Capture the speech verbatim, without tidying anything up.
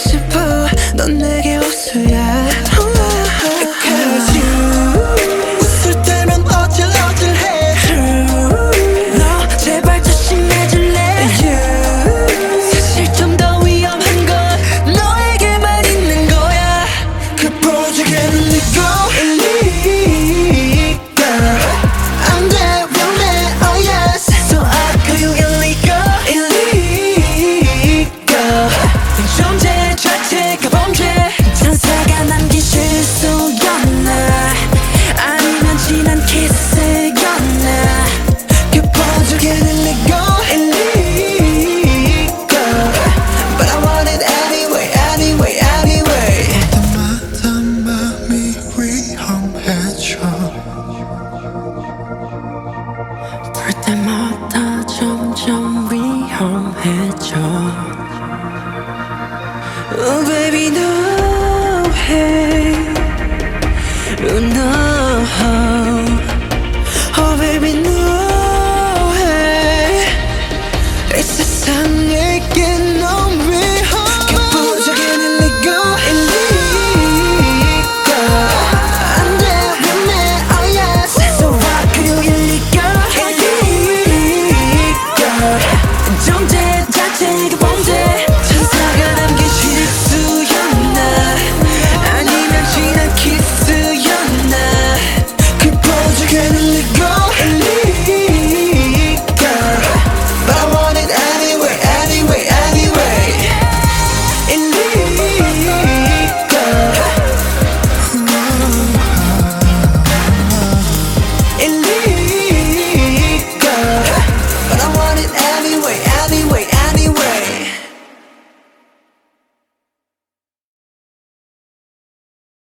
싶어 넌 내게 호수야 Cause you 웃을 때면 어질어질해 True 너 제발 조심해줄래 You 사실 좀 더 위험한 건 너에게만 있는 거야 그 보조개는 네거 illegal 안 돼 위험해 oh yes So I call you illegal illegal 네 존재 자체가 범죄 천사가 남긴 실수였나 아니면 지난 키스였나 그 보조개는 legal illegal But I want it anyway anyway anyway 때마다 맘이 위험해져 볼 때마다 점점 위험해져 Oh baby no hey oh, no